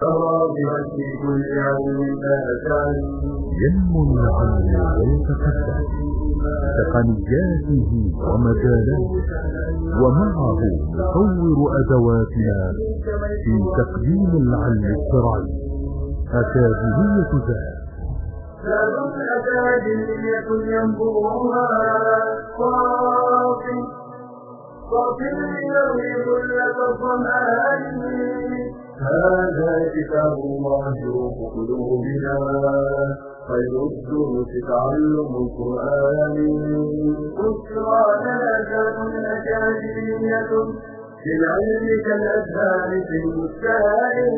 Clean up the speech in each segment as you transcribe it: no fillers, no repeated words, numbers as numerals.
في كل علم أتاني ينمو العلم ويتقدم بتقنياته ومجالاته، ومعه نطور أدواتنا في تقديم العلم الشرعي. أكاديمية ذات أكاديمية ينبوها صافي يروي كل الظمآن. هذا كتاب الله روح قلوبنا، خير الدروس تعلم القرآن. بشرى لنا ذات أكاديمية للعلم كالأزهار في البستان.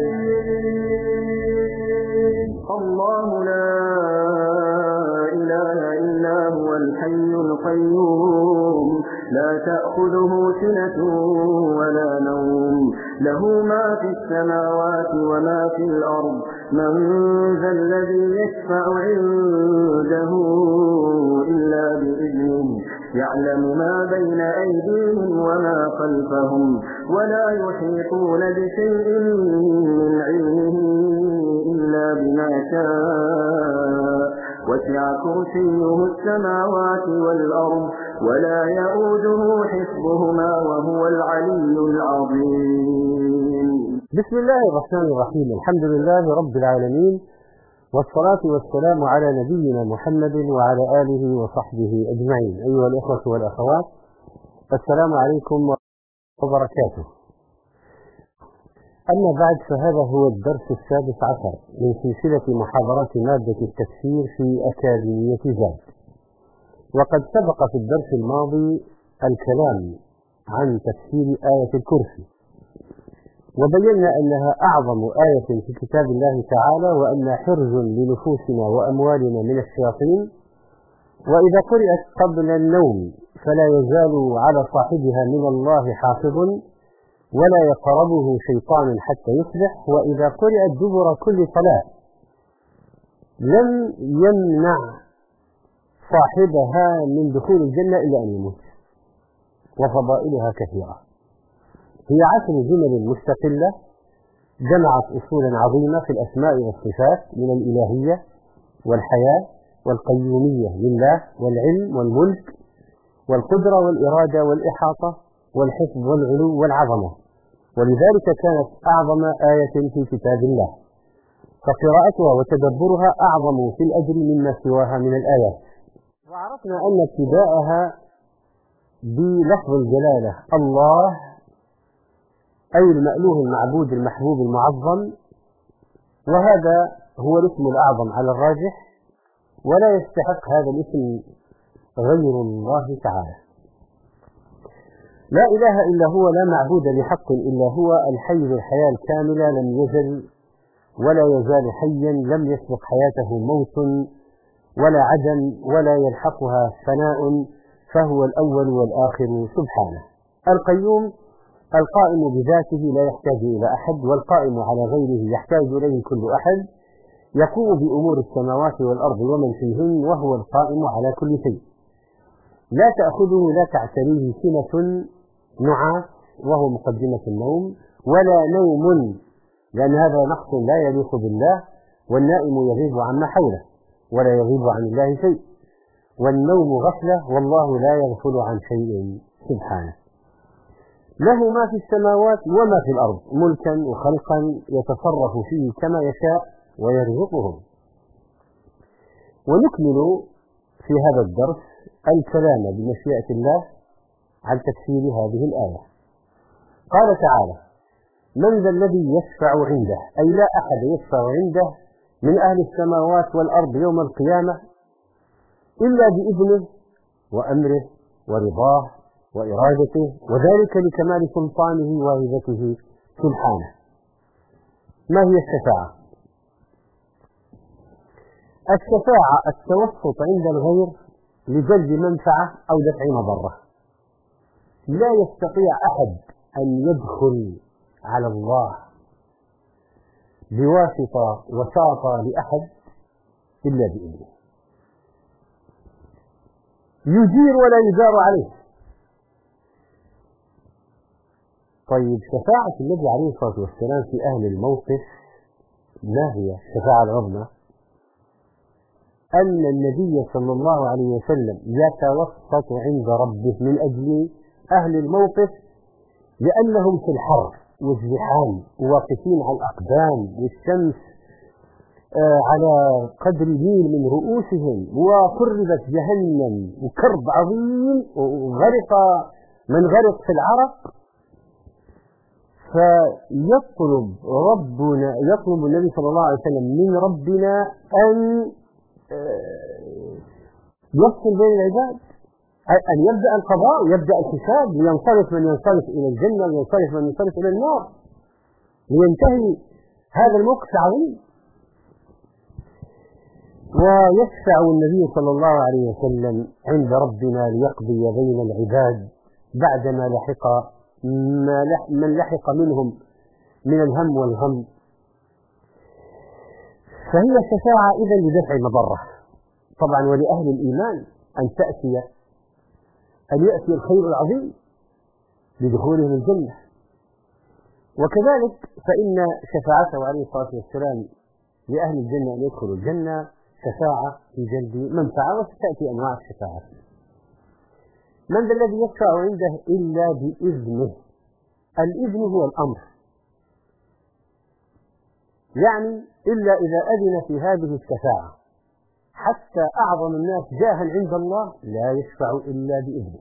الله لا إله إلا هو الحي القيوم، لا تأخذه سنة ولا نوم، له ما في السماوات وما في الأرض. من ذا الذي يشفع عنده إلا بإذنه، يعلم ما بين أيديهم وما خلفهم، ولا يحيطون بشيء من علمه إلا بما شاء، وسع كرسيه السماوات والأرض، ولا يؤوده حفظهما وهو العلي العظيم. بسم الله الرحمن الرحيم. الحمد لله رب العالمين، والصلاة والسلام على نبينا محمد وعلى آله وصحبه أجمعين. أيها الإخوة والأخوات، السلام عليكم وبركاته. أما بعد، فهذا هو الدرس 16 من سلسلة محاضرات مادة التفسير في أكاديمية ذات. وقد سبق في الدرس الماضي الكلام عن تفسير آية الكرسي، وبينا أنها أعظم آية في كتاب الله تعالى، وأنها حرز لنفوسنا وأموالنا من الشياطين، وإذا قرأت قبل النوم فلا يزال على صاحبها من الله حافظ، ولا يقربه شيطان حتى يصبح، وإذا قرأت دبر كل صلاة لم يمنع صاحبها من دخول الجنة إلا أن يموت. وفضائلها كثيرة، هي 10 جمل مستقلة جمعت أصولا عظيمة في الأسماء والصفات من الإلهية والحياة والقيومية لله، والعلم والملك والقدرة والإرادة والإحاطة والحفظ والعلو والعظمة، ولذلك كانت أعظم آية في كتاب الله، فقراءتها وتدبرها أعظم في الأجر مما سواها من الآيات. وعرفنا أن ابتداءها بلفظ الجلالة الله، أي المألوه المعبود المحبوب المعظم، وهذا هو الاسم الأعظم على الراجح، ولا يستحق هذا الاسم غير الله تعالى. لا إله إلا هو، لا معبود بحق إلا هو، الحي ذو الحياة الكاملة، لم يزل ولا يزال حيا، لم يسبق حياته موت ولا عدم ولا يلحقها فناء، فهو الأول والآخر سبحانه. القيوم، القائم بذاته لا يحتاج إلى أحد، والقائم على غيره يحتاج إليه كل أحد، يقوم بأمور السماوات والأرض ومن فيهن، وهو القائم على كل شيء، لا تأخذه لا تعتريه سنة نعاس وهو مقدمة النوم، ولا نوم، لأن هذا نقص لا يليق بالله، والنائم يغيب عما حوله ولا يغيب عن الله شيء، والنوم غفلة والله لا يغفل عن شيء سبحانه. له ما في السماوات وما في الأرض ملكا وخلقا، يتصرف فيه كما يشاء ويرزقهم. ونكمل في هذا الدرس الكلام بمشيئة الله عن تفسير هذه الآية. قال تعالى: من ذا الذي يشفع عنده، أي لا أحد يشفع عنده من أهل السماوات والأرض يوم القيامة إلا بإذنه وأمره ورضاه وإرادته، وذلك لكمال سلطانه وهبته سبحانه. ما هي الشفاعة؟ الشفاعة التوسط عند الغير لجلب منفعة أو دفع مضرة. لا يستطيع أحد أن يدخل على الله بواسطة وساطة لأحد إلا بإذنه، يجير ولا يجار عليه. طيب، شفاعة النبي عليه الصلاة والسلام في أهل الموقف ما هي الشفاعة العظمى؟ أن النبي صلى الله عليه وسلم يتوسط عند ربه من أجل أهل الموقف، لأنهم في الحر والزحام واقفين على الأقدام والشمس على قدر ميل من رؤوسهم، وقربت جهنم وكرب عظيم وغرق من غرق في العرق. يطلب النبي صلى الله عليه وسلم من ربنا أن يفصل بين العباد، أن يبدأ القضاء، يبدأ الحساب، لينصرف من ينصرف إلى الجنة وينصرف من ينصرف إلى النار، لينتهي هذا الموقف العظيم. ويشفع النبي صلى الله عليه وسلم عند ربنا ليقضي بين العباد بعدما لحق من لحق منهم من الهم والغم. فهي شفاعة إذن لدفع المضرة طبعا، ولأهل الإيمان أن يأتي الخير العظيم لدخولهم الجنة. وكذلك فإن شفاعته عليه الصلاة والسلام لأهل الجنة أن يدخلوا الجنة شفاعة في جلب منفعة، وستأتي أنواع الشفاعة. من ذا الذي يشفع عنده إلا بإذنه؟ الإذن هو الأمر، يعني إلا إذا أذن في هذه الشفاعة. حتى أعظم الناس جاها عند الله لا يشفع إلا بإذنه.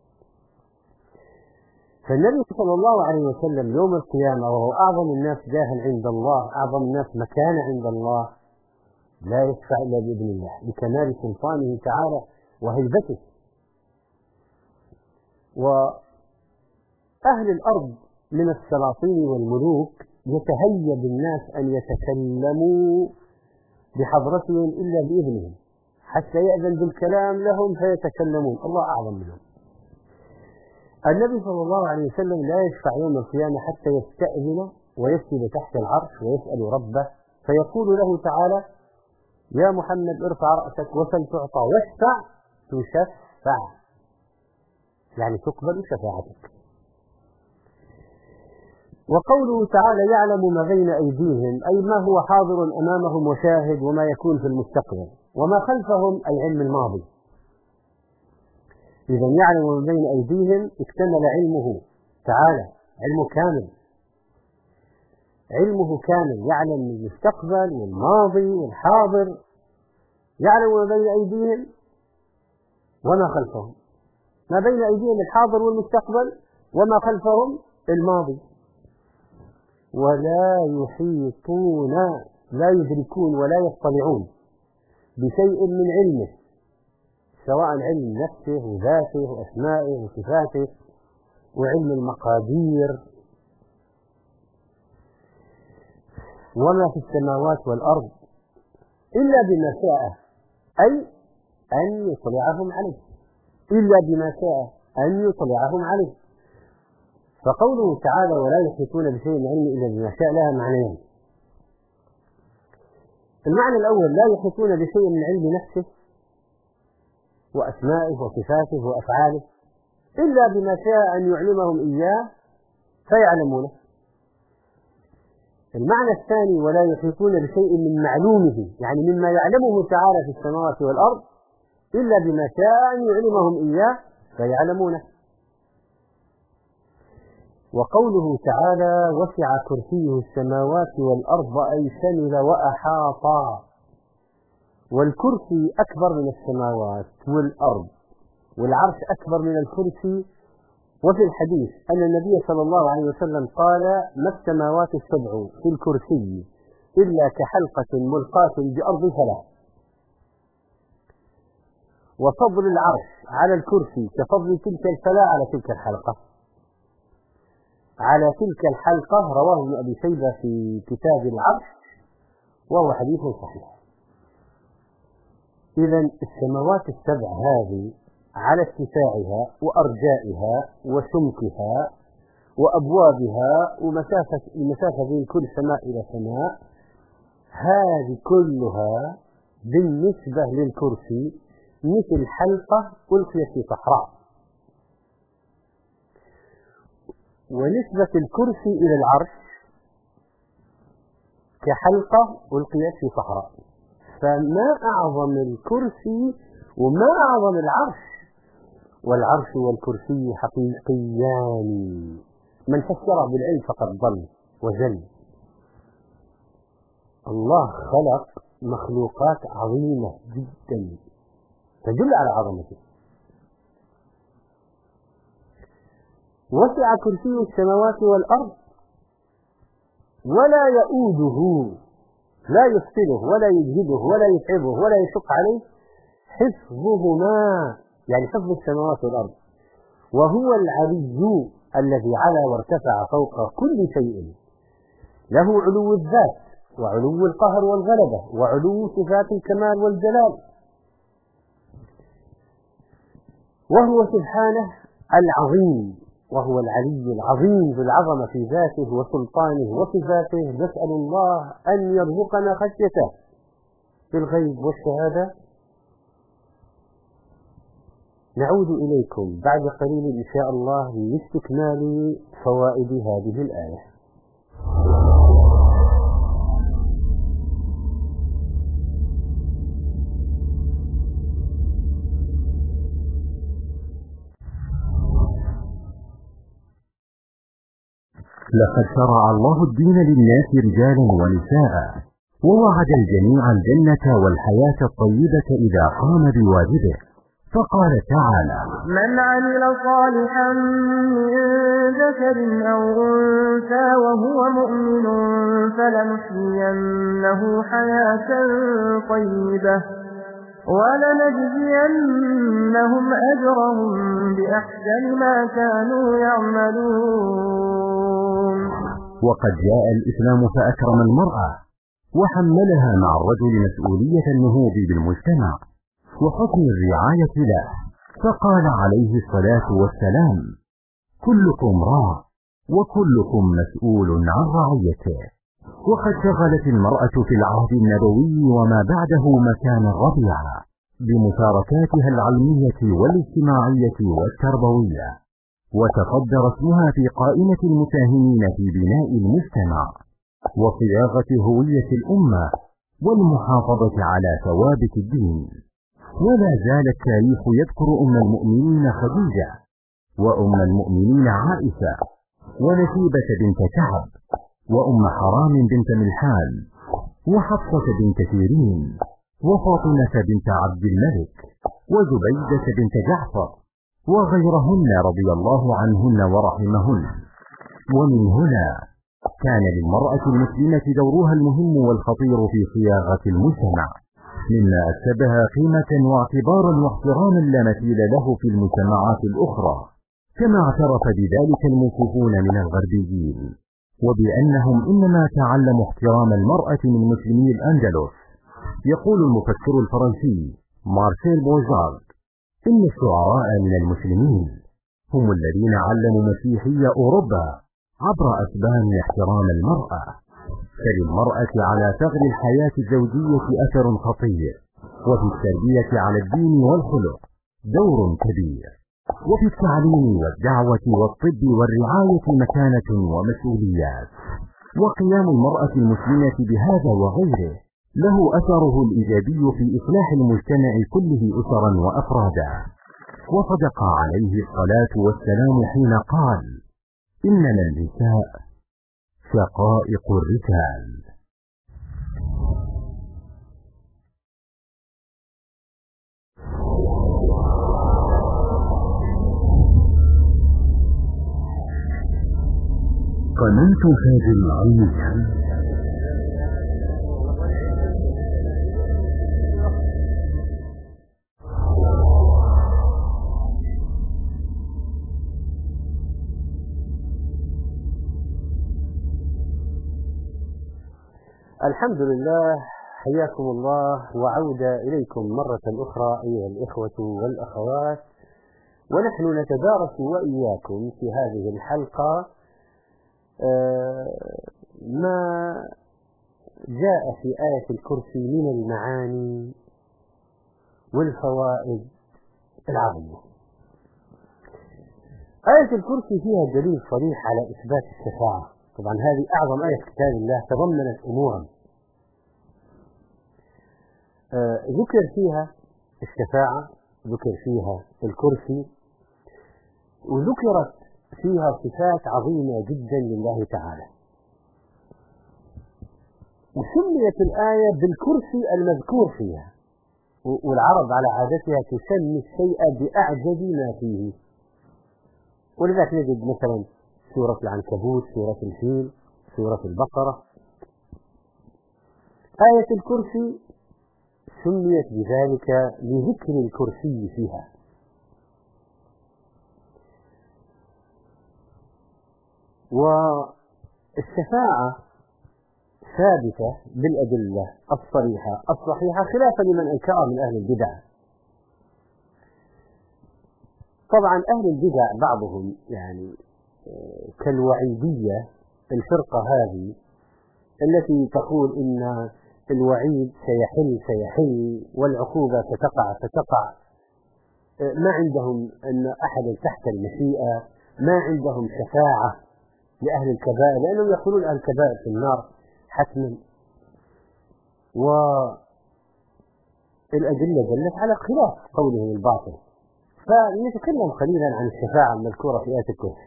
فالنبي صلى الله عليه وسلم يوم القيامة وهو أعظم الناس جاها عند الله، أعظم الناس مكانة عند الله، لا يشفع إلا بإذن الله لكمال سلطانه تعالى وهيبته. وأهل الأرض من السلاطين والملوك يتهيب الناس أن يتكلموا بحضرتهم إلا بإذنهم، حتى يأذن بالكلام لهم فيتكلمون، الله أعظم منهم. النبي صلى الله عليه وسلم لا يشفع يوم القيامة حتى يستأذن ويسجد تحت العرش ويسأل ربه، فيقول له تعالى: يا محمد ارفع رأسك وسل تعطى واشفع تشفع، يعني تقبل شفاعتك. وقوله تعالى: يعلم ما بين أيديهم، أي ما هو حاضر أمامهم وشاهد، وما يكون في المستقبل، وما خلفهم أي علم الماضي. إذا يعلم ما بين أيديهم اكتمل علمه تعالى، علمه كامل، علمه كامل، يعلم المستقبل والماضي والحاضر، يعلم ما بين أيديهم وما خلفهم، ما بين أيديهم الحاضر والمستقبل، وما خلفهم الماضي. ولا يحيطون، لا يدركون ولا يطلعون بشيء من علمه، سواء علم نفسه وذاته وأسمائه وصفاته وعلم المقادير، وما في السماوات والأرض إلا بما شاء، أي أن يطلعهم عليه، إلا بما شاء أن يطلعهم عليه. فقوله تعالى: ولا يحيطون بشيء من علمه إلا بما شاء لها معنيين. المعنى الأول: لا يحيطون بشيء من علم نفسه وأسمائه وصفاته وأفعاله إلا بما شاء أن يعلمهم إياه فيعلمونه. المعنى الثاني: ولا يحيطون بشيء من معلومه، يعني مما يعلمه تعالى في السماوات والأرض، إلا بما شاء أن يعلمهم إياه فيعلمونه. وقوله تعالى: وسع كرسيه السماوات والأرض، أي شمل وأحاط. والكرسي أكبر من السماوات والأرض، والعرش أكبر من الكرسي. وفي الحديث أن النبي صلى الله عليه وسلم قال: ما السماوات السبع في الكرسي إلا كحلقة ملقاة بأرض ثلاث. وفضل العرش على الكرسي كفضل تلك الفلاة على تلك الحلقة. على تلك الحلقة رواه ابن أبي شيبة في كتاب العرش، وهو حديث صحيح. إذا السماوات السبع هذه على اتساعها وأرجائها وسمكها وأبوابها ومسافة بين كل سماء إلى سماء، هذه كلها بالنسبة للكرسي مثل حلقة ألقيت في صحراء. ونسبة الكرسي إلى العرش كحلقة ألقيت في صحراء. فما أعظم الكرسي وما أعظم العرش، والعرش والكرسي حقيقيان، من فسره بالعلم فقد ضل وزل. الله خلق مخلوقات عظيمة جدا تدل على عظمته. وسع كرسيه السماوات والأرض ولا يؤوده، لا يثقله ولا يجهده ولا يتعبه ولا يشق عليه حفظهما، يعني حفظ السماوات والأرض. وهو العلي الذي علا وارتفع فوق كل شيء، له علو الذات وعلو القهر والغلبة وعلو صفات الكمال والجلال. وهو سبحانه العظيم، وهو العلي العظيم ذو العظمة في ذاته وسلطانه وصفاته. نسأل الله أن يرزقنا خشيته في الغيب والشهادة. نعود إليكم بعد قليل إن شاء الله لاستكمال فوائد هذه الآية. لقد شرع الله الدين للناس رجالا ونساء، ووعد الجميع الجنة والحياة الطيبة إذا قام بواجبه، فقال تعالى: من عمل صالحا من ذكر أو أنثى وهو مؤمن فلنحيينه حياة طيبة ولنجزينهم أجرهم بأحسن ما كانوا يعملون. وقد جاء الإسلام فأكرم المرأة وحملها مع الرجل مسؤولية النهوض بالمجتمع وحسن الرعاية له، فقال عليه الصلاة والسلام: كلكم راع وكلكم مسؤول عن رعيته. وقد شغلت المرأة في العهد النبوي وما بعده مكانا رفيعا بمشاركاتها العلمية والاجتماعية والتربوية، وتصدر اسمها في قائمة المساهمين في بناء المجتمع وصياغة هوية الأمة والمحافظة على ثوابت الدين. ولا زال التاريخ يذكر أم المؤمنين خديجة، وأم المؤمنين عائشة، ونسيبة بنت كعب، وأم حرام بنت ملحان، وحفصة بنت سيرين، وفاطمة بنت عبد الملك، وزبيدة بنت جعفر، وغيرهن رضي الله عنهن ورحمهن. ومن هنا كان للمرأة المسلمة دورها المهم والخطير في صياغة المجتمع، مما أكسبها قيمة واعتبارا واحتراما لا مثيل له في المجتمعات الأخرى، كما اعترف بذلك الموقوفون من الغربيين، وبأنهم إنما تعلموا احترام المرأة من مسلمي الأندلس. يقول المفكر الفرنسي مارسيل بوجارد: إن الشعراء من المسلمين هم الذين علموا مسيحي أوروبا عبر أسبان احترام المرأة. فللمرأة على ثغر الحياة الزوجية أثر خطير، وفي التربية على الدين والخلق دور كبير، وفي التعليم والدعوة والطب والرعاية مكانة ومسؤوليات. وقيام المرأة المسلمة بهذا وغيره له أثره الإيجابي في إصلاح المجتمع كله أسرا وأفرادا. وصدق عليه الصلاة والسلام حين قال: إنما النساء شقائق الرجال. قناة هذه العلمية الحمد لله، حياكم الله وعودة إليكم مرة أخرى أيها الإخوة والأخوات، ونحن نتدارس وإياكم في هذه الحلقة ما جاء في آية الكرسي من المعاني والفوائد العظيمة. آية الكرسي فيها دليل صريح على إثبات الشفاعة. طبعا هذه أعظم آية في كتاب الله، تضمنت أمورا ذكر فيها الشفاعة، ذكر فيها الكرسي، وذكرت فيها صفات عظيمة جدا لله تعالى. وسميت الآية بالكرسي المذكور فيها، والعرب على عادتها تسمي الشيء بأعجب ما فيه، ولذلك نجد مثلا سورة العنكبوت، سورة الفيل، سورة البقرة. آية الكرسي سميت بذلك لذكر الكرسي فيها. والشفاعة ثابتة بالأدلة الصريحة الصحيحة خلافا لمن أنكرها من أهل البدع. طبعا أهل البدع بعضهم يعني كالوعيدية، الفرقة هذه التي تقول إن الوعيد سيحل والعقوبة ستقع، ما عندهم أن أحد تحت المشيئة، ما عندهم شفاعة لأهل الكبائر، لأنهم يقولون أهل الكبائر في النار حتما. والأدلة دلت على خلاف قولهم الباطل. فنتكلم قليلا عن الشفاعة المذكورة في آية الكرسي.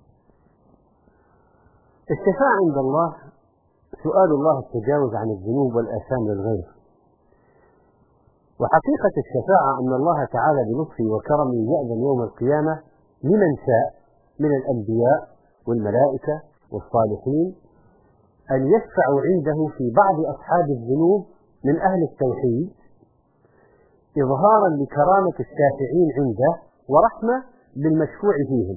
الشفاعة عند الله سؤال الله التجاوز عن الذنوب والآثام للغير. وحقيقة الشفاعة أن الله تعالى بلطفه وكرمه يأذن يوم القيامة لمن شاء من الأنبياء والملائكة والصالحين أن يشفعوا عنده في بعض أصحاب الذنوب من أهل التوحيد، إظهارا لكرامة الشافعين عنده ورحمة بالمشفوع فيهم.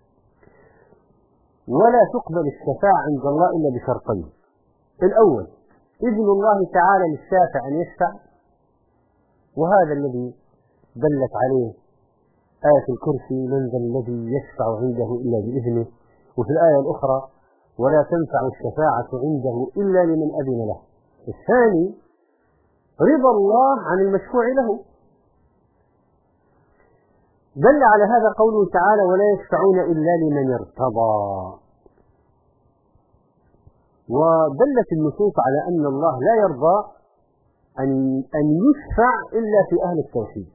ولا تقبل الشفاعة عند الله إلا بشرطين: الأول إذن الله تعالى للشافع أن يشفع، وهذا الذي دلت عليه آية الكرسي: من ذا الذي يشفع عنده إلا بإذنه. وفي الآية الأخرى: ولا تنفع الشفاعة عنده إلا لمن أذن له. الثاني رضا الله عن المشفوع له. دل على هذا قوله تعالى: ولا يشفعون إلا لمن ارتضى. ودلت النصوص على أن الله لا يرضى أن يشفع إلا في أهل التوحيد،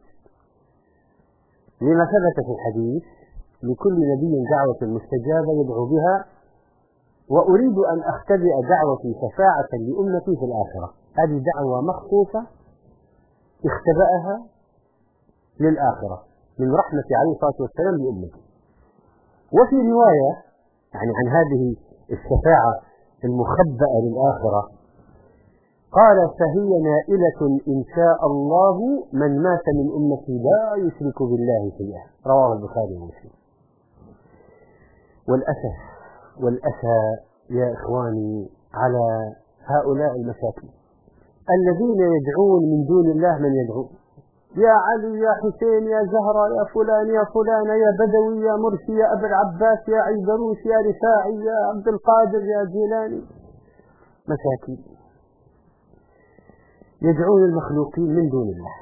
لما ثبت في الحديث: لكل نبي دعوة مستجابة يدعو بها، وأريد أن أختبئ دعوتي شفاعة لأمتي في الآخرة. هذه دعوة مخصوصة اختبأها للآخرة من رحمة عليه الصلاة والسلام لأمته. وفي رواية يعني عن هذه الشفاعة المخبأة للآخرة قال: فهي نائلة إن شاء الله من مات من أمتي لا يشرك بالله شيئا. رواه البخاري ومسلم. والأسى يا إخواني على هؤلاء المساكين الذين يدعون من دون الله من يدعون: يا علي، يا حسين، يا زهرة، يا فلان، يا فلانة، يا بدوي، يا مرسي، يا أبا العباس، يا عيدروس، يا رفاعي، يا عبد القادر، يا جيلاني. مساكين يدعون المخلوقين من دون الله،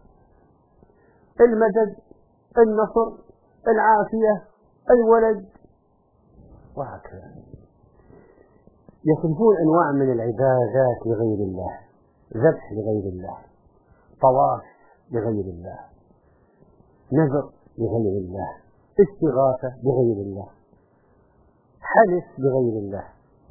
المدد، النصر، العافية، الولد، وهكذا. يصرفون أنواع من العبادات لغير الله: ذبح لغير الله، طواف لغير الله، نذر لغير الله، استغاثة لغير الله، حلف لغير الله.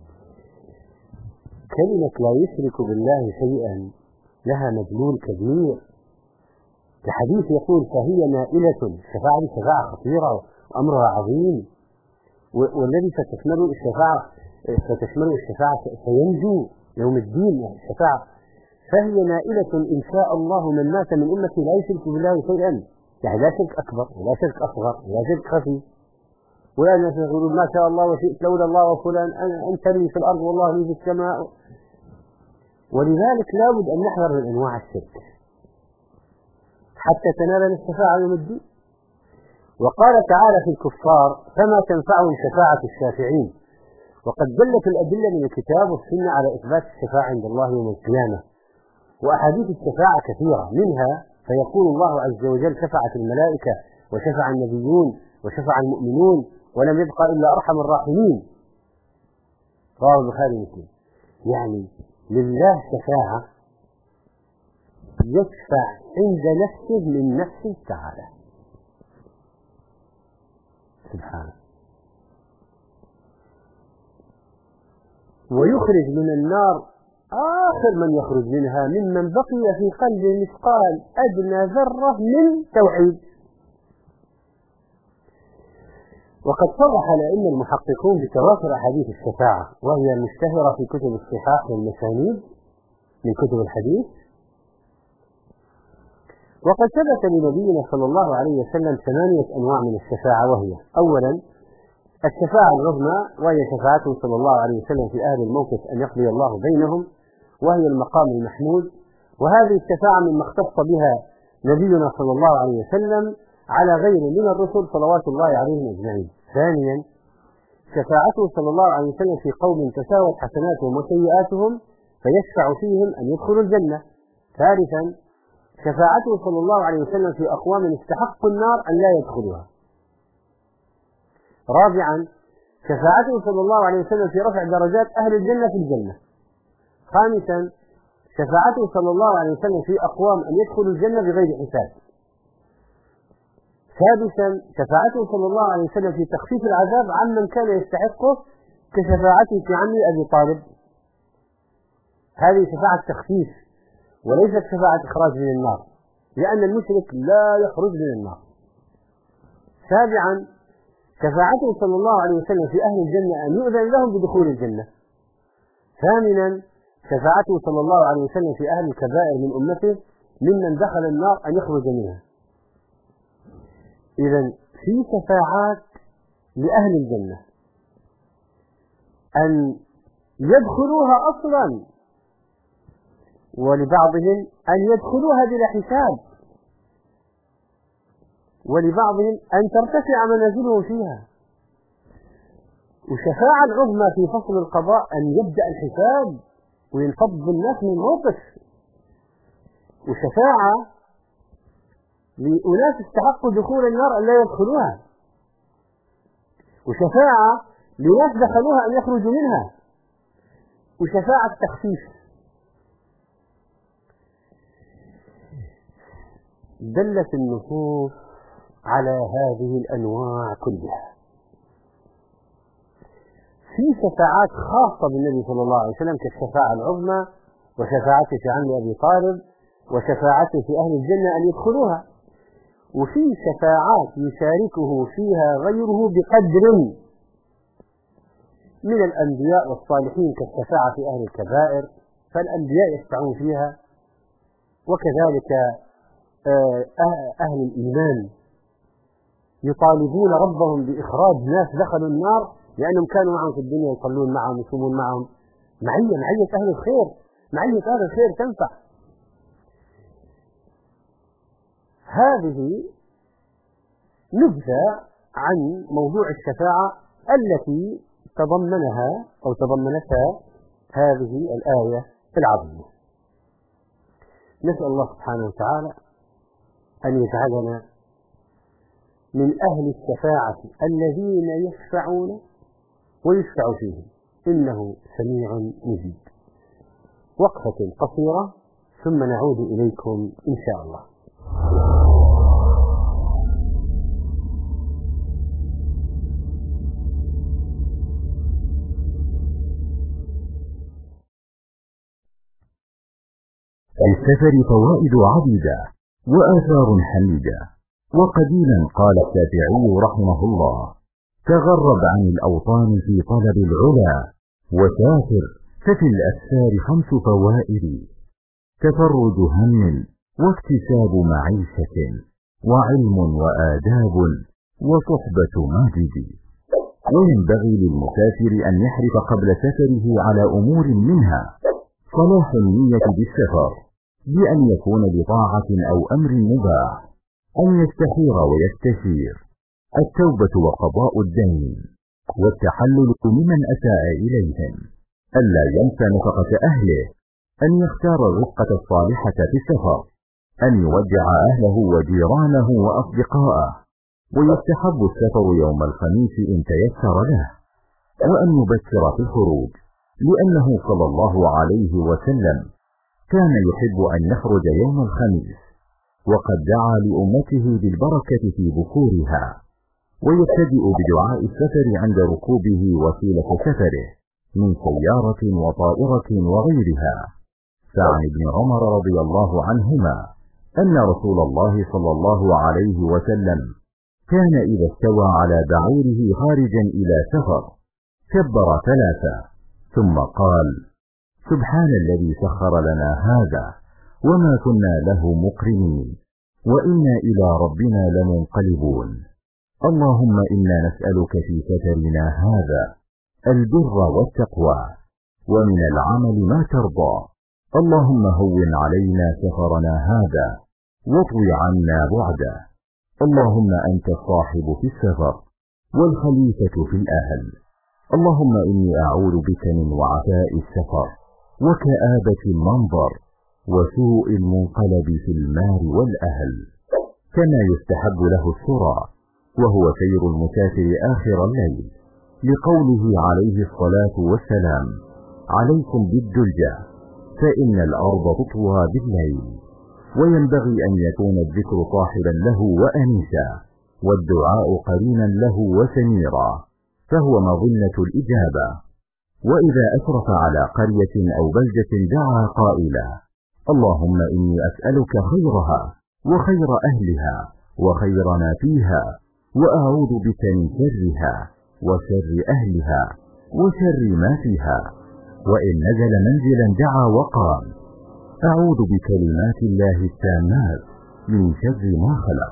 كلمة لا يشرك بالله شيئا لها مدلول كبير. الحديث يقول: فهي نائلة. شفاعة خطيرة وأمرها عظيم، والذي ستشمل الشفاعة سينجو يوم الدين. الشفاعة فهي نائلة إن شاء الله من مات من أمتي لا يشرك بالله شيئا، يعني لا شرك أكبر ولا شرك أصغر ولا شرك خفي. ولا الناس يقولون: ما شاء الله وشئت لولا الله وفلان، أنت لي في الأرض والله لي في السماء. ولذلك لا بد أن نحذر من أنواع الشرك حتى تنالنا الشفاعة يوم الدين. وقال تعالى في الكفار: فما تنفعهم شفاعة الشافعين. وقد دلت الأدلة من الكتاب والسنة على إثبات الشفاعة عند الله يوم القيامة، وأحاديث الشفاعة كثيرة، منها فيقول الله عز وجل: شفعت الملائكة وشفع النبيون وشفع المؤمنون ولم يبقى إلا أرحم الراحمين. رواه البخاري ومسلم. يعني لله شفاعة يشفع عند نفسه من نفسه تعالى سبحانه، ويخرج من النار آخر من يخرج منها ممن بقي في قلبه مثقال أدنى ذرة من توحيد. وقد صرح الأئمة المحققون بتواتر أحاديث الشفاعة، وهي مشتهرة في كتب الصحاح والمسانيد من كتب الحديث. وقد ثبت لنبينا صلى الله عليه وسلم 8 أنواع من الشفاعة، وهي: أولا الشفاعة العظمى، وهي شفاعته صلى الله عليه وسلم في أهل الموقف أن يقضي الله بينهم، وهي المقام المحمود، وهذه الشفاعة مما اختص بها نبينا صلى الله عليه وسلم على غير من الرسل صلوات الله عليهم أجمعين. ثانيا شفاعته صلى الله عليه وسلم في قوم تساوت حسناتهم وسيئاتهم فيشفع فيهم أن يدخلوا الجنة. ثالثا شفاعته صلى الله عليه وسلم في أقوام استحقوا النار أن لا يدخلوها. رابعا شفاعته صلى الله عليه وسلم في رفع درجات أهل الجنة في الجنة. خامسا شفاعته صلى الله عليه وسلم في أقوام أن يدخلوا الجنة بغير حساب. سادسا شفاعته صلى الله عليه وسلم في تخفيف العذاب عمن كان يستحقه كشفاعته في عمه أبي طالب. هذه شفاعة تخفيف وليست شفاعة إخراج من النار، لأن المشرك لا يخرج من النار. سابعا شفاعته صلى الله عليه وسلم في أهل الجنة أن يؤذن لهم بدخول الجنة. ثامنا شفاعته صلى الله عليه وسلم في أهل الكبائر من أمته ممن دخل النار أن يخرج منها. إذن في شفاعات لأهل الجنة أن يدخلوها أصلا، ولبعضهم أن يدخلوها بلا حساب، ولبعضهم أن ترتفع منازلهم فيها. وشفاعة العظمى في فصل القضاء أن يبدأ الحساب وينفض الناس من الموقف. وشفاعة لأناس استحقوا دخول النار أن لا يدخلوها. وشفاعة لناس دخلوها أن يخرجوا منها. وشفاعة تخفيف. دلت النصوص على هذه الأنواع كلها. في شفاعات خاصة بالنبي صلى الله عليه وسلم كالشفاعة العظمى، وشفاعته في عم أبي طالب، وشفاعته في أهل الجنة أن يدخلوها. وفي شفاعات يشاركه فيها غيره بقدر من الأنبياء والصالحين كالشفاعة في أهل الكبائر، فالأنبياء يشفعون فيها، وكذلك أهل الإيمان يطالبون ربهم بإخراج ناس دخلوا النار لأنهم كانوا معهم في الدنيا، يصلون معهم يصومون معهم. معية أهل الخير، معية أهل الخير تنفع. هذه نبذة عن موضوع الشفاعة التي تضمنتها هذه الآية العظيمة. نسأل الله سبحانه وتعالى أن يجعلنا من أهل الشفاعة الذين يشفعون ويشفع فيهم، إنه سميع مجيب. وقفة قصيرة ثم نعود إليكم إن شاء الله. السفر فوائد عديدة وآثار حميدة. وقديما قال الشافعي رحمه الله: تغرب عن الأوطان في طلب العلا، وسافر ففي الأسفار 5 فوائد: تفرج هم، واكتساب معيشة، وعلم وآداب، وصحبة ماجد. وينبغي للمسافر أن يحرص قبل سفره على أمور منها: صلاح النية بالسفر بأن يكون بطاعة أو أمر مباح، أن يستخير ويستشير، التوبة وقضاء الدين، والتحلل ممن أساء إليهم، ألا ينسى نفقة أهله، أن يختار الرفقة الصالحة في السفر، أن يودع أهله وجيرانه وأصدقاءه، ويستحب السفر يوم الخميس إن تيسر له، وأن يبكر في الخروج، لأنه صلى الله عليه وسلم كان يحب أن يخرج يوم الخميس، وقد دعا لأمته بالبركة في بكورها، ويبتدئ بدعاء السفر عند ركوبه وسيلة سفره من سيارة وطائرة وغيرها. فعن ابن عمر رضي الله عنهما أن رسول الله صلى الله عليه وسلم كان إذا استوى على بعيره خارجا إلى سفر كبر 3 ثم قال: سبحان الذي سخر لنا هذا وما كنا له مقرنين وإنا إلى ربنا لمنقلبون. اللهم إنا نسألك في سفرنا هذا البر والتقوى ومن العمل ما ترضى. اللهم هون علينا سفرنا هذا واطوي عنا بعده. اللهم أنت الصاحب في السفر والخليفة في الأهل. اللهم إني أعوذ بك من وعثاء السفر وكآبة المنظر وسوء المنقلب في المال والأهل. كما يستحب له السرى وهو سير المسافر آخر الليل، لقوله عليه الصلاة والسلام: عليكم بالدلجة فإن الأرض تطوى بالليل. وينبغي أن يكون الذكر صاحبا له وأنيسا، والدعاء قرينا له وسميرا، فهو مظنة الإجابة. وإذا أشرف على قرية أو بلدة دعا قائلا: اللهم إني أسألك خيرها وخير أهلها وخير ما فيها، وأعوذ بك من شرها وشر أهلها وشر ما فيها. وإن نزل منزلا دعا وقال: أعوذ بكلمات الله التامات من شر ما خلق،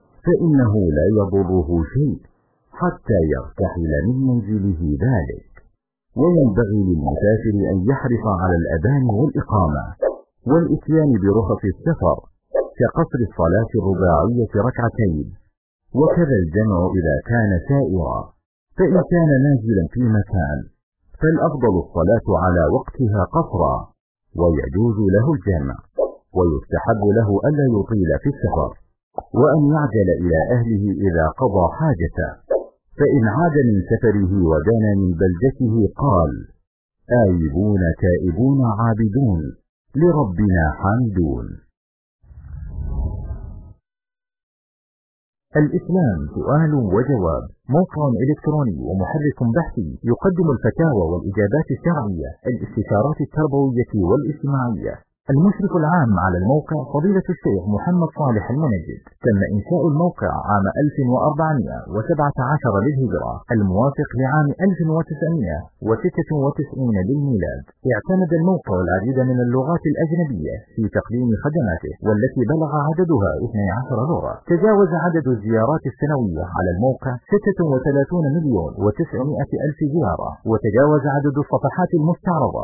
فإنه لا يضره شيء حتى يرتحل من منزله ذلك. وينبغي للمسافر أن يحرص على الأذان والإقامة والإتيان برخص السفر كقصر الصلاة الرباعية 2 وكذا الجمع إذا كان سائرا. فإن كان نازلا في مكان فالأفضل الصلاة على وقتها قصرا، ويجوز له الجمع، ويستحب له ألا يطيل في السفر، وأن يعجل إلى أهله إذا قضى حاجته. فإن عاد من سفره ودان من بلدته قال: آيبون تائبون عابدون لربنا حامدون. الإسلام سؤال وجواب، موقع إلكتروني ومحرك بحثي يقدم الفتاوى والإجابات الشرعية، الاستشارات التربوية والاجتماعية. المشرف العام على الموقع فضيلة الشيخ محمد صالح المنجد. تم إنشاء الموقع عام 1417 للهجرة، الموافق لعام 1996 للميلاد. اعتمد الموقع العديد من اللغات الأجنبية في تقديم خدماته، والتي بلغ عددها 12 لغة. تجاوز عدد الزيارات السنوية على الموقع 36,900,000 زيارة، وتجاوز عدد الصفحات المستعرضة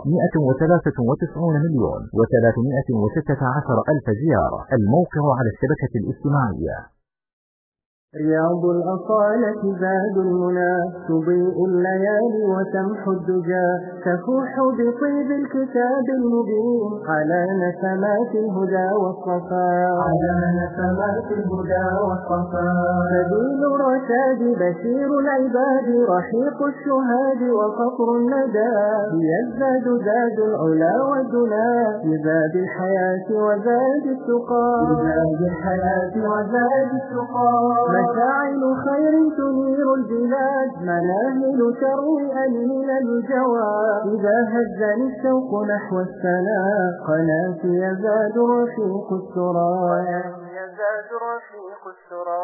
193,316,000 زيارة. الموقع على الشبكة الاجتماعية. رياض الأصالة زاد المنى، تضيء الليالي وتمحو الدجى، تفوح بطيب الكتاب المبين على نسمات الهدى والصفاء، سبيل الرشاد بشير العباد، رحيق الشهاد وقطر الندى، يزداد زاد العلا والدنا، لزاد الحياة وزاد التقى، مشاعل خير تنير البلاد، مناهل تروي أنين الجواد، إذا هزني الشوق نحو السناء، قناتي يزاد رفيق السرى.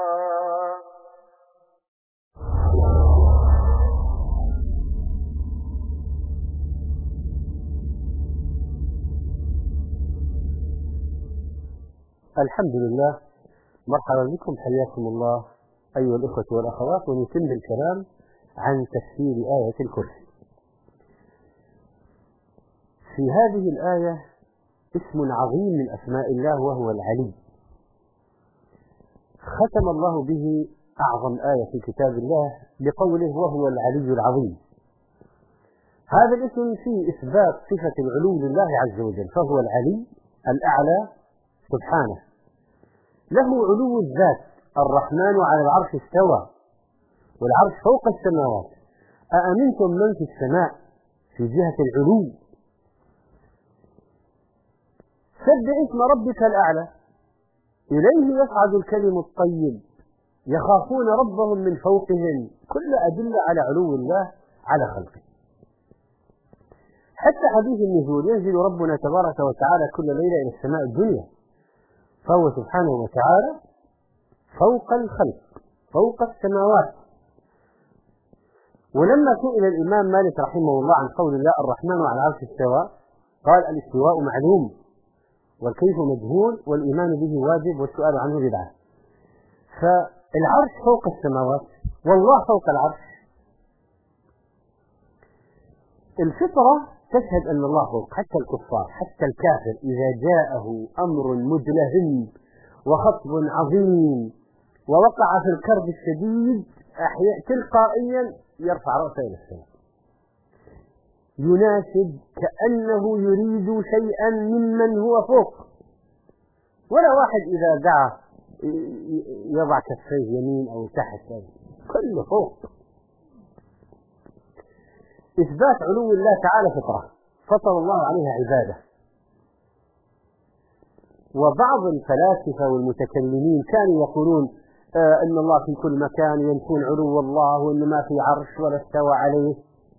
الحمد لله، مرحبا بكم، حياكم الله أيها الإخوة والأخوات. ونتم الكلام عن تفسير آية الكرسي. في هذه الآية اسم عظيم من أسماء الله وهو العلي، ختم الله به أعظم آية في كتاب الله بقوله وهو العلي العظيم. هذا الاسم فيه إثبات صفة العلو لله عز وجل، فهو العلي الأعلى سبحانه، له علو الذات. الرحمن على العرش استوى، والعرش فوق السماوات. أأمنتم من في السماء في جهة العلو، سبح اسم ربك الأعلى. إليه يصعد الكلم الطيب يخافون ربهم من فوقهم. كل أدلة على علو الله على خلقه. حتى حديث النزول ينزل ربنا تبارك وتعالى كل ليلة إلى السماء الدنيا، فهو سبحانه وتعالى فوق الخلق فوق السماوات. ولما سئل الإمام مالك رحمه الله عن قول الله الرحمن على العرش استوى، قال الاستواء معلوم والكيف مجهول والإيمان به واجب والسؤال عنه بدعة. فالعرش فوق السماوات والله فوق العرش. الفطرة تشهد أن الله فوق. حتى الكفار حتى الكافر إذا جاءه أمر مدلهم وخطب عظيم ووقع في الكرب الشديد تلقائيا يرفع رأسه إلى السماء، يناشد كأنه يريد شيئا ممن هو فوق. ولا واحد إذا دعا يضع كفيه يمين أو تحت، كله فوق. إثبات علو الله تعالى فطرة فطر الله عليها عباده. وبعض الفلاسفة والمتكلمين كانوا يقولون أن الله في كل مكان ينفون علو الله وأن ما في عرش ولا استوى عليه.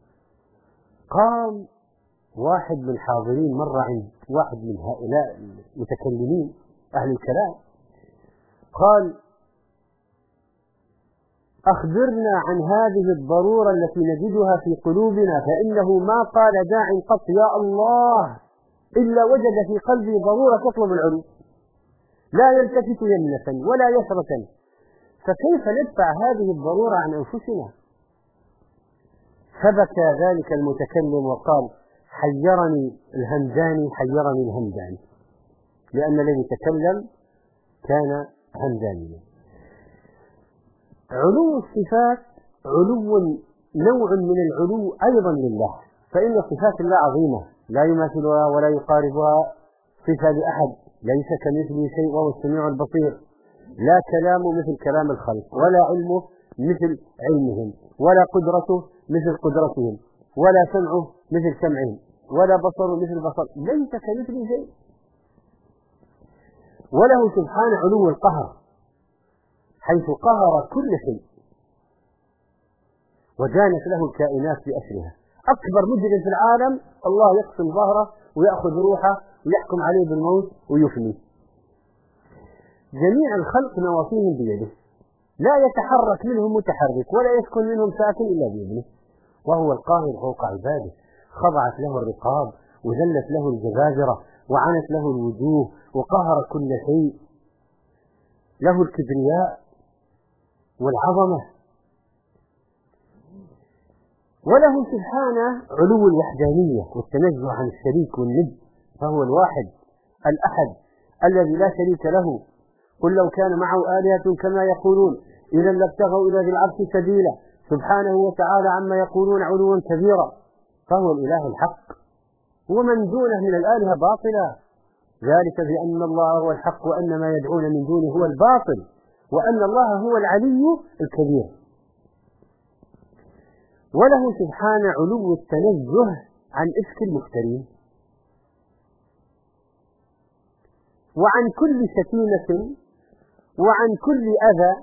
قام واحد من الحاضرين مرة عند واحد من هؤلاء المتكلمين أهل الكلام، قال أخبرنا عن هذه الضرورة التي نجدها في قلوبنا، فإنه ما قال داع قط يا الله إلا وجد في قلبي ضرورة تطلب العلو، لا يلتفت يمنة ولا يسرة، فكيف ندفع هذه الضرورة عن أنفسنا؟ فبكى ذلك المتكلم وقال حيرني الهمداني حيرني الهمداني، لأن الذي تكلم كان همدانيا. علو الصفات علو نوع من العلو أيضا لله، فإن صفات الله عظيمة لا يماثلها ولا يقاربها صفة لأحد، ليس كمثله شيء وهو السميع البصير. لا كلامه مثل كلام الخلق، ولا علمه مثل علمهم، ولا قدرته مثل قدرتهم، ولا سمعه مثل سمعهم، ولا بصره مثل بصر، ليس كمثله شيء. وله سبحانه علو القهر حيث قهر كل شيء وجانت له الكائنات بأسرها. أكبر مجرم في العالم الله يقسم ظهره ويأخذ روحه ويحكم عليه بالموت ويفني. جميع الخلق نواصيهم بيده، لا يتحرك منهم متحرك ولا يسكن منهم ساكن إلا بإذنه، وهو القاهر فوق عباده. خضعت له الرقاب وذلت له الجبابرة وعنت له الوجوه وقهر كل شيء. له الكبرياء والعظمة. وله سبحانه علو الوحدانية والتنزه عن الشريك والند، فهو الواحد الأحد الذي لا شريك له. قل لو كان معه آلهة كما يقولون إذا لابتغوا إلى ذي العرش سبيلا سبحانه وتعالى عما يقولون علوا كبيرا. فهو الإله الحق ومن دونه من الآلهة باطلا، ذلك بأن الله هو الحق وأن ما يدعون من دونه هو الباطل وأن الله هو العلي الكبير. وله سبحانه علو التنزه عن إفك المفترين وعن كل شتيمة وعن كل أذى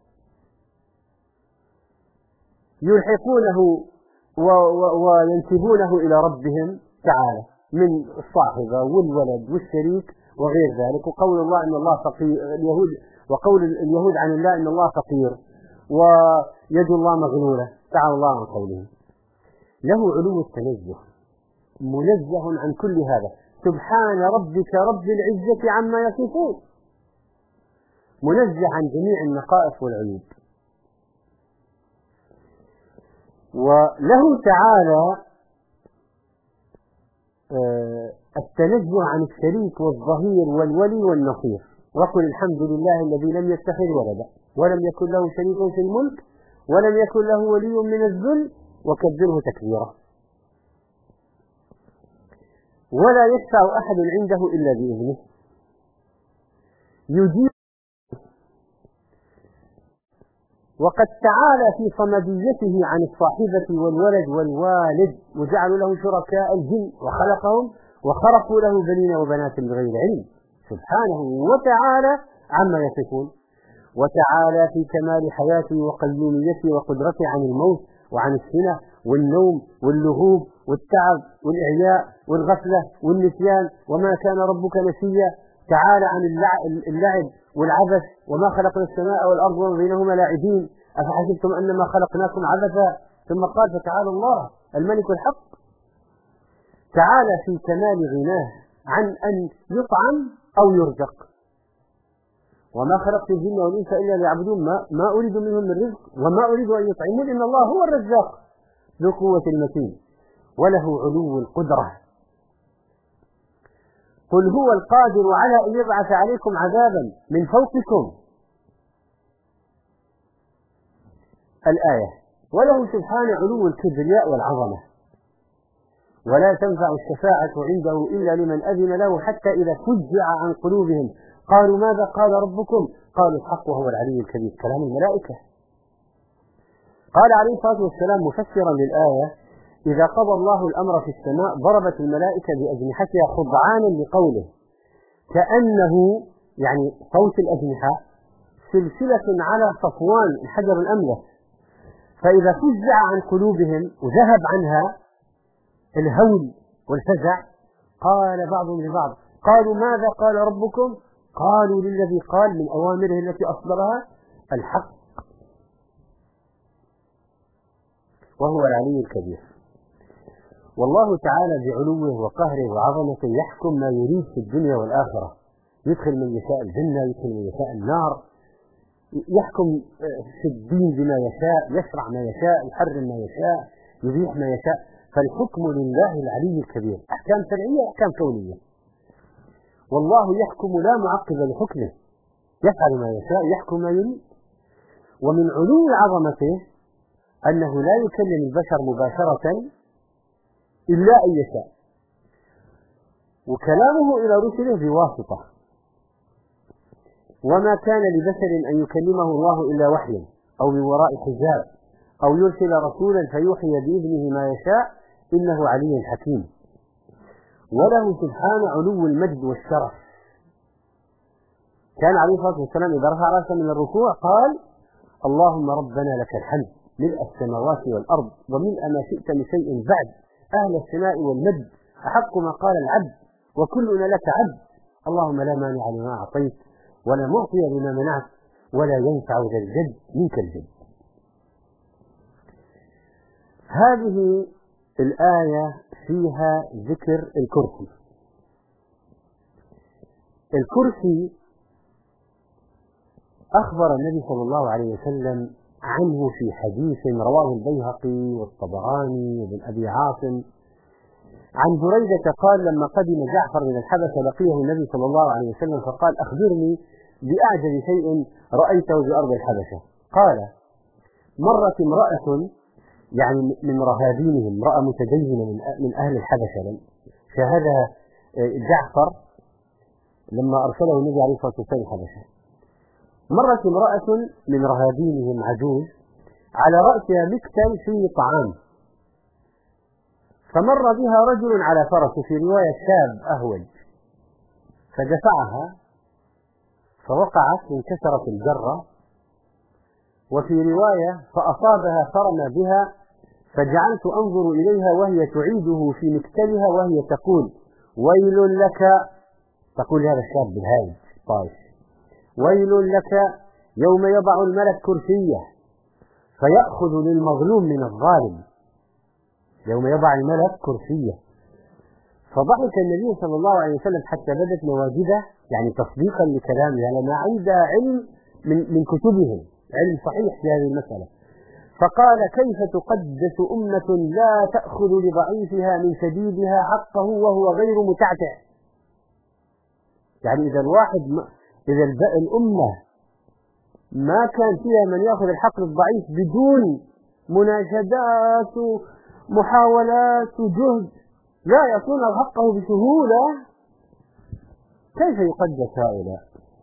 يلحقونه وينسبونه إلى ربهم تعالى من الصاحبة والولد والشريك وغير ذلك. وقول الله أن الله فقير اليهود، وقول اليهود عن الله أن الله فقير ويد الله مغلولة، تعالى الله عن قولهم. له علو التنزه، منزه عن كل هذا. سبحان ربك رب العزة عما يصفون، منزه عن جميع النقائص والعيوب. وله تعالى التنزه عن الشريك والظهير والولي والنصير. وقل الحمد لله الذي لم يتخذ ولدا ولم يكن له شريك في الملك ولم يكن له ولي من الذل وكبره تكبيرا. ولا يشفع أحد عنده إلا بإذنه، يجيب. وقد تعالى في صمديته عن الصاحبة والولد والوالد، وجعلوا له شركاء الجن وخلقهم وخرقوا له بنين وبنات بغير علم سبحانه وتعالى عما يصفون. وتعالى في كمال حياته وقيوميته وقدرته عن الموت وعن السنة والنوم واللغوب والتعب والإعياء والغفلة والنسيان، وما كان ربك نسيا. تعالى عن اللعب والعبث، وما خلقنا السماء والأرض وما بينهما لاعبين أفحسبتم أنما خلقناكم عبثا. ثم قال فتعالى الله الملك الحق. تعالى في كمال غناه عن أن يطعم أو يرزق. وما خلقت الجن والإنس إلا ليعبدون ما أريد منهم من رزق وما أريد أن يطعمون إن الله هو الرزاق ذو قوة المتين وله علو القدرة. قل هو القادر على أن يبعث عليكم عذابا من فوقكم. الآية. وله سبحانه علو الكبرياء والعظمة، ولا تنفع الشفاعة عنده إلا لمن أذن له، حتى إذا فزع عن قلوبهم قالوا ماذا قال ربكم؟ قالوا الحق وهو العلي الكبير. كلام الملائكة. قال عليه الصلاة والسلام مفسرا للآية: إذا قضى الله الأمر في السماء ضربت الملائكة بأجنحتها خضعانا لقوله، كأنه يعني صوت الأجنحة سلسلة على صفوان الحجر الأملس، فإذا فزع عن قلوبهم وذهب عنها الهول والفزع قال بعضهم لبعض قالوا ماذا قال ربكم؟ قالوا للذي قال من أوامره التي أصدرها الحق وهو العلي الكبير. والله تعالى بعلوه وقهره وعظمته يحكم ما يريد في الدنيا والآخرة، يدخل من يشاء الجنة، يدخل من يشاء النار، يحكم في الدين بما يشاء، يشرع ما يشاء، يحرم ما يشاء، يبيح ما يشاء. فالحكم لله العلي الكبير، أحكام شرعية أحكام كونية. والله يحكم لا معقب لحكمه، يفعل ما يشاء، يحكم ما يريد. ومن علو عظمته أنه لا يكلم البشر مباشرة إلا أن يشاء، وكلامه إلى رسله بواسطة، وما كان لبشر أن يكلمه الله إلا وحيا أو من وراء حجاب أو يرسل رسولا فيوحي بإذنه ما يشاء، إنه علي حكيم. وله سبحانه علو المجد والشرف. كان عليه الصلاة والسلام إذا رفع رأسه من الركوع قال: اللهم ربنا لك الحمد ملء السماوات والأرض وملء ما شئت من شيء بعد، أهل السماء والمجد، أحق ما قال العبد وكلنا لك عبد، اللهم لا مانع لما أعطيت ولا معطي لما منعت ولا ينفع ذا الجد منك الجد. هذه الآية فيها ذكر الكرسي. الكرسي أخبر النبي صلى الله عليه وسلم عنه في حديث رواه البيهقي والطبراني وابن أبي عاصم عن بريدة قال: لما قدم جعفر من الحبشة لقيه النبي صلى الله عليه وسلم فقال: أخبرني بأعجب شيء رأيته بأرض الحبشة. قال: مرت امرأة يعني من رهابينهم، امرأة متدينة من أهل الحبشة، شاهدها جعفر لما أرسله النبي عليه الصلاة والسلام الحبشة. مرت امرأة من رهابينهم عجوز على رأسها مكتل فيه طعام، فمر بها رجل على فرس، في رواية شاب أهوج، فدفعها فوقعت انكسرت الجرة، وفي رواية فأصابها فرمى بها، فجعلت أنظر إليها وهي تعيده في مكتلها وهي تقول: ويل لك، تقول هذا الشاب بالهايج طائش: ويل لك يوم يضع الملك كرسيه فيأخذ للمظلوم من الظالم، يوم يضع الملك كرسيه. فضحك النبي صلى الله عليه وسلم حتى بدت نواجذه، يعني تصديقا لكلامها، لما عندها علم من كتبهم، علم صحيح في هذه المسألة. فقال: كيف تقدس أمة لا تأخذ لضعيفها من شديدها حقه وهو غير متعتع؟ يعني إذا إذا الأمة ما كان فيها من يأخذ الحق للضعيف بدون مناشدات ومحاولات وجهد، لا يأخذون حقه بسهولة، كيف يقدس هؤلاء؟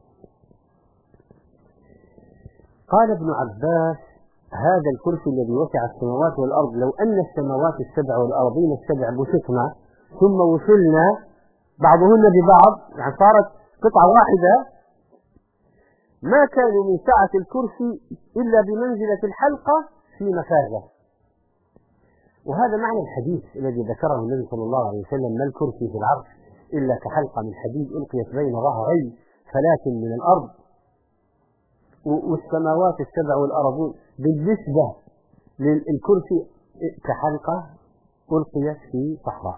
قال ابن عباس: هذا الكرسي الذي وسع السماوات والأرض، لو أن السماوات السبع والأرضين السبع بسطنا ثم وصلنا بعضهن ببعض، يعني صارت قطعة واحدة، ما كانوا من سعة الكرسي إلا بمنزلة الحلقة في مفازة. وهذا معنى الحديث الذي ذكره النبي صلى الله عليه وسلم: ما الكرسي في العرش إلا كحلقة من حديد ألقيت بين ظهري فلاة من الأرض. والسماوات السبع والأرضون بالنسبة للكرسي كحلقة ألقيت في صحراء.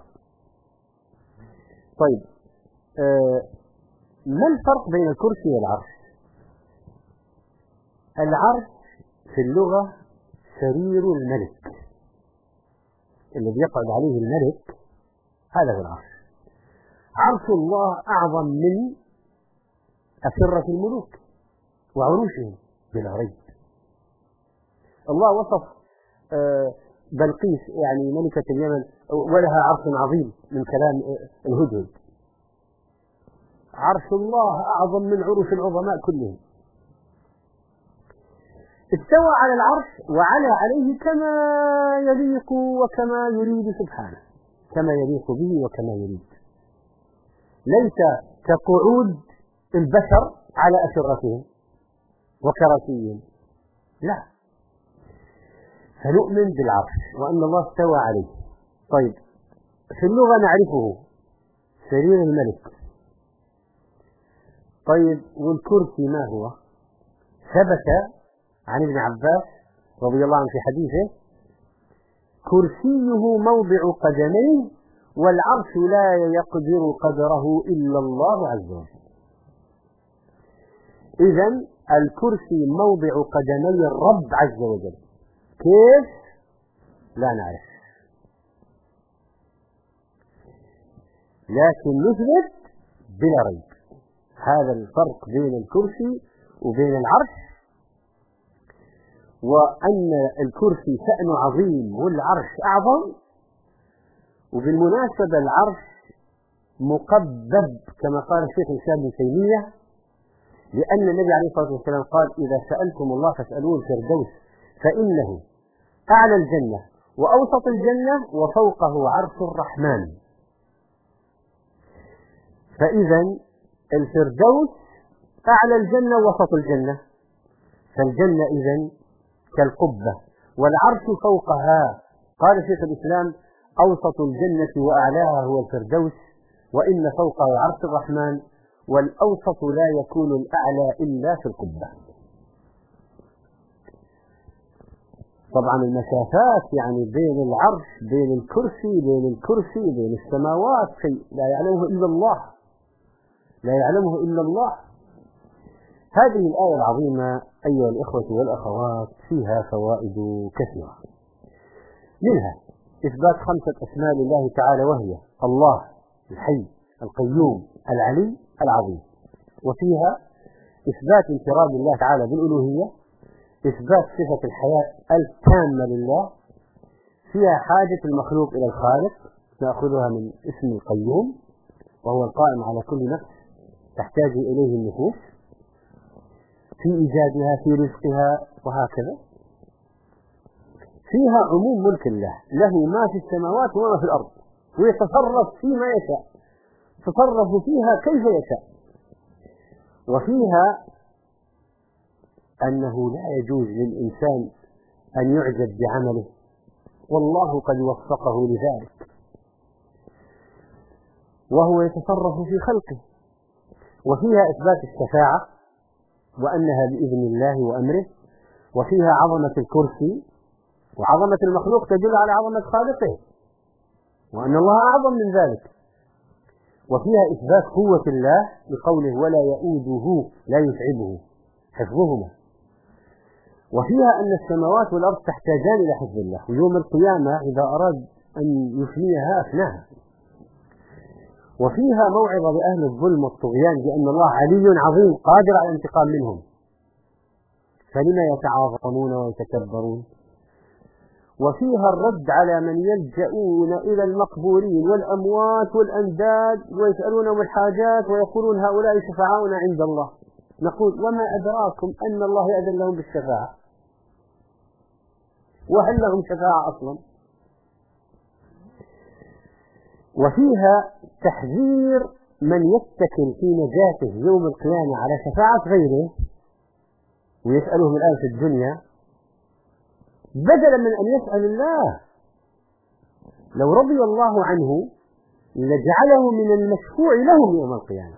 طيب، ما الفرق بين الكرسي والعرش؟ العرش في اللغة سرير الملك الذي يقعد عليه الملك، هذا هو العرش. عرش الله أعظم من أسرة الملوك وعروشهم بلا ريب. الله وصف بلقيس يعني ملكة اليمن ولها عرش عظيم من كلام الهدهد. عرش الله أعظم من عروش العظماء كلهم. استوى على العرش وعلى عليه كما يليق وكما يريد سبحانه، كما يليق به وكما يريد، ليس كقعود البشر على أسرتهم وكراسيهم، لا، فنؤمن بالعرش وأن الله استوى عليه. طيب، في اللغة نعرفه سرير الملك. طيب، والكرسي ما هو؟ ثبت عن ابن عباس رضي الله عنه في حديثه: كرسيه موضع قدميه والعرش لا يقدر قدره إلا الله عز وجل. إذن الكرسي موضع قدمي الرب عز وجل، كيف؟ لا نعرف، لكن نثبت بلا ريب. هذا الفرق بين الكرسي وبين العرش، وأن الكرسي شأن عظيم والعرش أعظم. وبالمناسبة العرش مقبب كما قال الشيخ الإسلام ابن تيمية، لأن النبي عليه الصلاة والسلام قال: إذا سألتم الله فاسألوه الفردوس فإنه أعلى الجنة وأوسط الجنة وفوقه عرش الرحمن. فإذا الفردوس أعلى الجنة ووسط الجنة، فالجنة إذن كالقبة والعرش فوقها. قال شيخ الإسلام: أوسط الجنة وأعلاها هو الفردوس، وإن فوقه عرش الرحمن، والأوسط لا يكون الأعلى إلا في القبة. طبعا المسافات يعني بين العرش بين الكرسي بين السماوات شيء لا يعلمه إلا الله، لا يعلمه إلا الله. هذه الآية العظيمة أيها الإخوة والأخوات فيها فوائد كثيرة، منها إثبات 5 أسماء لله تعالى، وهي الله الحي القيوم العلي العظيم. وفيها إثبات انفراد الله تعالى بالألوهية، إثبات صفة الحياة التامة لله، فيها حاجة المخلوق إلى الخالق، نأخذها من اسم القيوم وهو القائم على كل نفس تحتاج إليه النفوس في إيجادها في رزقها وهكذا. فيها عموم ملك الله، له ما في السماوات وما في الأرض، ويتصرف فيما يشاء، يتصرف فيها كيف يشاء. وفيها أنه لا يجوز للإنسان أن يعجب بعمله، والله قد وفقه لذلك، وهو يتصرف في خلقه. وفيها إثبات الشفاعة وأنها بإذن الله وأمره. وفيها عظمة الكرسي، وعظمة المخلوق تدل على عظمة خالقه، وأن الله أعظم من ذلك. وفيها إثبات قوة الله بقوله: ولا يؤوده لا يتعبه حفظهما. وفيها أن السماوات والأرض تحتاجان إلى حفظ الله، ويوم القيامة إذا أراد أن يفنيها أفناها. وفيها موعظة لأهل الظلم والطغيان بأن الله علي عظيم قادر على الانتقام منهم، فلما يتعاظمون ويتكبرون. وفيها الرد على من يلجؤون إلى المقبورين والأموات والأنداد ويسألونهم الحاجات ويقولون هؤلاء شفعاؤنا عند الله. نقول: وما أدراكم أن الله يأذن لهم بالشفاعة؟ وهل لهم شفاعة أصلا؟ وفيها تحذير من يتكل في نجاته يوم القيامة على شفاعة غيره ويسألهم الآن في الدنيا بدلا من أن يسأل الله. لو رضي الله عنه لجعله من المشفوع لهم يوم القيامة.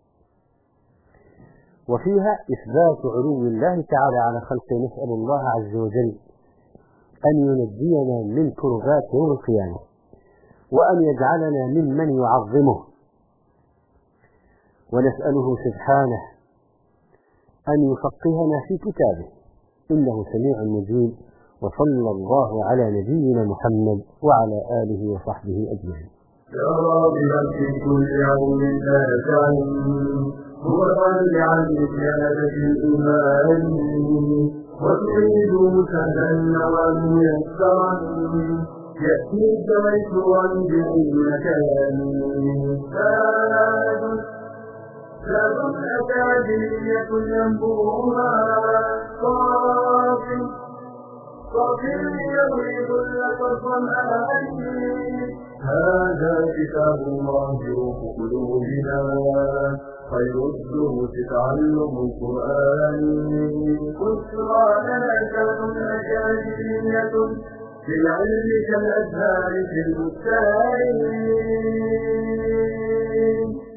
وفيها إثبات علو الله تعالى على خلقه. نسأل الله عز وجل أن ينجينا من كربات يوم القيامة وأن يجعلنا ممن يعظمه، ونسأله سبحانه أن يفقهنا في كتابه إنه سميع مجيب. وصلى الله على نبينا محمد وعلى آله وصحبه أجمعين. يا راغبا في كل يوم لا تعلم متطلعا لزيادة الإيمان وتريد سهلا وميسرا يأتيك ميسورا بأي مكان. زاد أكاديمية ينبوها صافي يروي ظلة الظمآن. هذا كتاب الله روح قلوبنا خير الدروس تعلم القرآن. بشرى لنا كتاب أكاديمية للعلم كالأزهار في البستان.